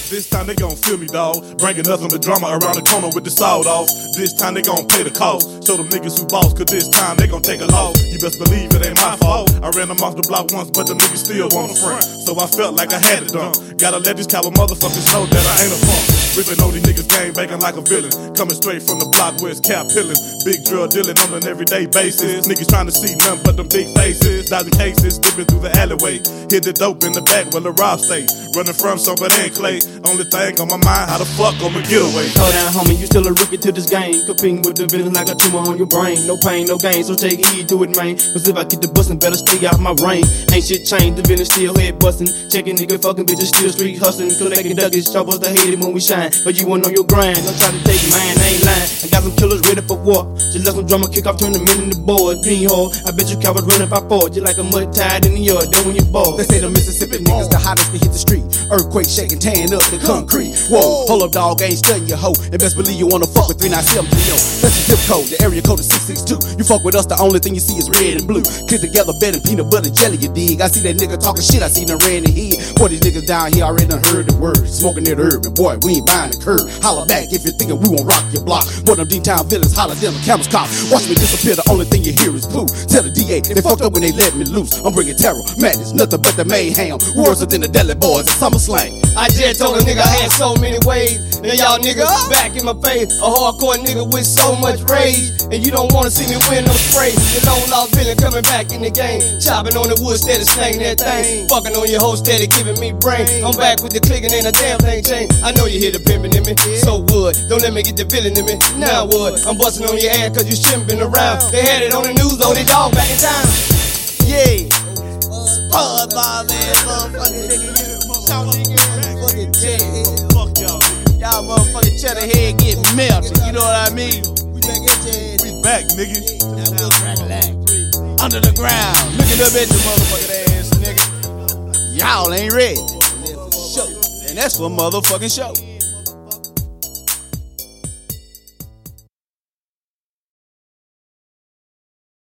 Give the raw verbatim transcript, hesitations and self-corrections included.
This time they gon' feel me, dawg. Bringing nothing but drama around the corner with the sawed off. This time they gon' pay the cost. Show them niggas who boss, cause this time they gon' take a loss. You best believe it ain't my fault. I ran them off the block once, but the niggas still want a front. So I felt like I had it done. Gotta let these coward motherfuckers know that I ain't a punk. Ripping on these niggas gang banging like a villain. Coming straight from the block where it's cap pillin'. Big drug dealing on an everyday basis. Niggas trying to see nothing but them big faces. Dodging cases, slipping through the alleyway. Hit the dope in the back where the rob stay. Running from something and clay. Only thing on my mind, how the fuck I'ma get away? Hold down, homie, you still a rookie to this game. Competing with the villain like a tumor on your brain. No pain, no gain, so take heed to it, man. Cause if I get the bustin', better stay out my range. Ain't shit changed, the villain still head bustin'. Checking nigga, fucking bitches, still street hustlin'. Collecting ducats, troubles to hate it when we shine. Cause you want on your grind, don't try to take mine, I ain't lying. I got some killers ready for war. Just let some drummer kick off, turn them into the board. Bean hole, I bet you cowards running by four. Just like a mud tide in the yard, then when you fall. They say the Mississippi niggas the hottest to hit the street. Earthquake shaking, tearing up the concrete. Whoa, hold up, dog, I ain't studying your hoe. And best believe you wanna fuck with three nine seven three oh. That's the zip code, the area code is six six two. You fuck with us, the only thing you see is red and blue. Click together, bed and peanut butter jelly, you dig. I see that nigga talking shit, I see them red in the head. Boy, these niggas down here already done heard the word. Smoking that herb, and boy, we ain't buying the curb. Holla back if you're thinking we won't rock your block. Boy, them D-Town villains holler, them the cameras cop. Watch me disappear, the only thing you hear is blue. Tell the D A, they fucked up when they let me loose. I'm bringing terror, madness, nothing but the mayhem. Worse than the Deli Boys and Summer Slang. I just told a nigga I had so many ways. Now y'all niggas back in my face. A hardcore nigga with so much rage. And you don't wanna see me win no spray. The long lost villain coming back in the game. Chopping on the wood, steady slanging that thing. Fucking on your hoe, steady giving me brain. I'm back with the clicking and a damn thing chain. I know you hear the pimping in me, so would. Don't let me get the villain in me, now would. I'm busting on your ass cause you shimping around. They had it on the news, though, they dog back in town. Yeah. Spud my man, motherfucking nigga. Shout nigga, fucking dead. Fuck y'all, nigga. Y'all motherfucking cheddar head get melted, you know what I mean? We back at your ass. We back, nigga. Under the ground, looking up at your motherfucking ass, nigga. Y'all ain't ready. And that's for motherfucking show.